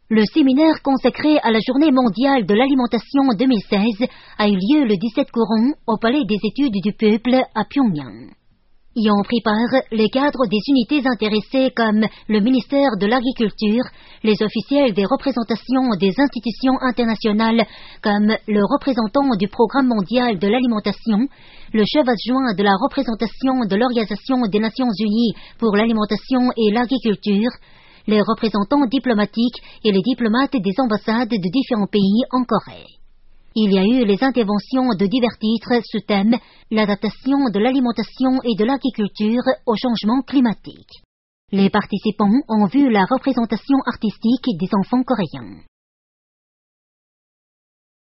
Le séminaire consacré à la Journée mondiale de l'alimentation 2016 a eu lieu le 17 courant au Palais des études du peuple à Pyongyang. Y ont pris part les cadres des unités intéressées comme le ministère de l'Agriculture, les officiels des représentations des institutions internationales comme le représentant du Programme mondial de l'alimentation, le chef adjoint de la représentation de l'Organisation des Nations Unies pour l'alimentation et l'agriculture, les représentants diplomatiques et les diplomates des ambassades de différents pays en Corée. Il y a eu les interventions de divers titres sous thème « L'adaptation de l'alimentation et de l'agriculture au changement climatique ». Les participants ont vu la représentation artistique des enfants coréens.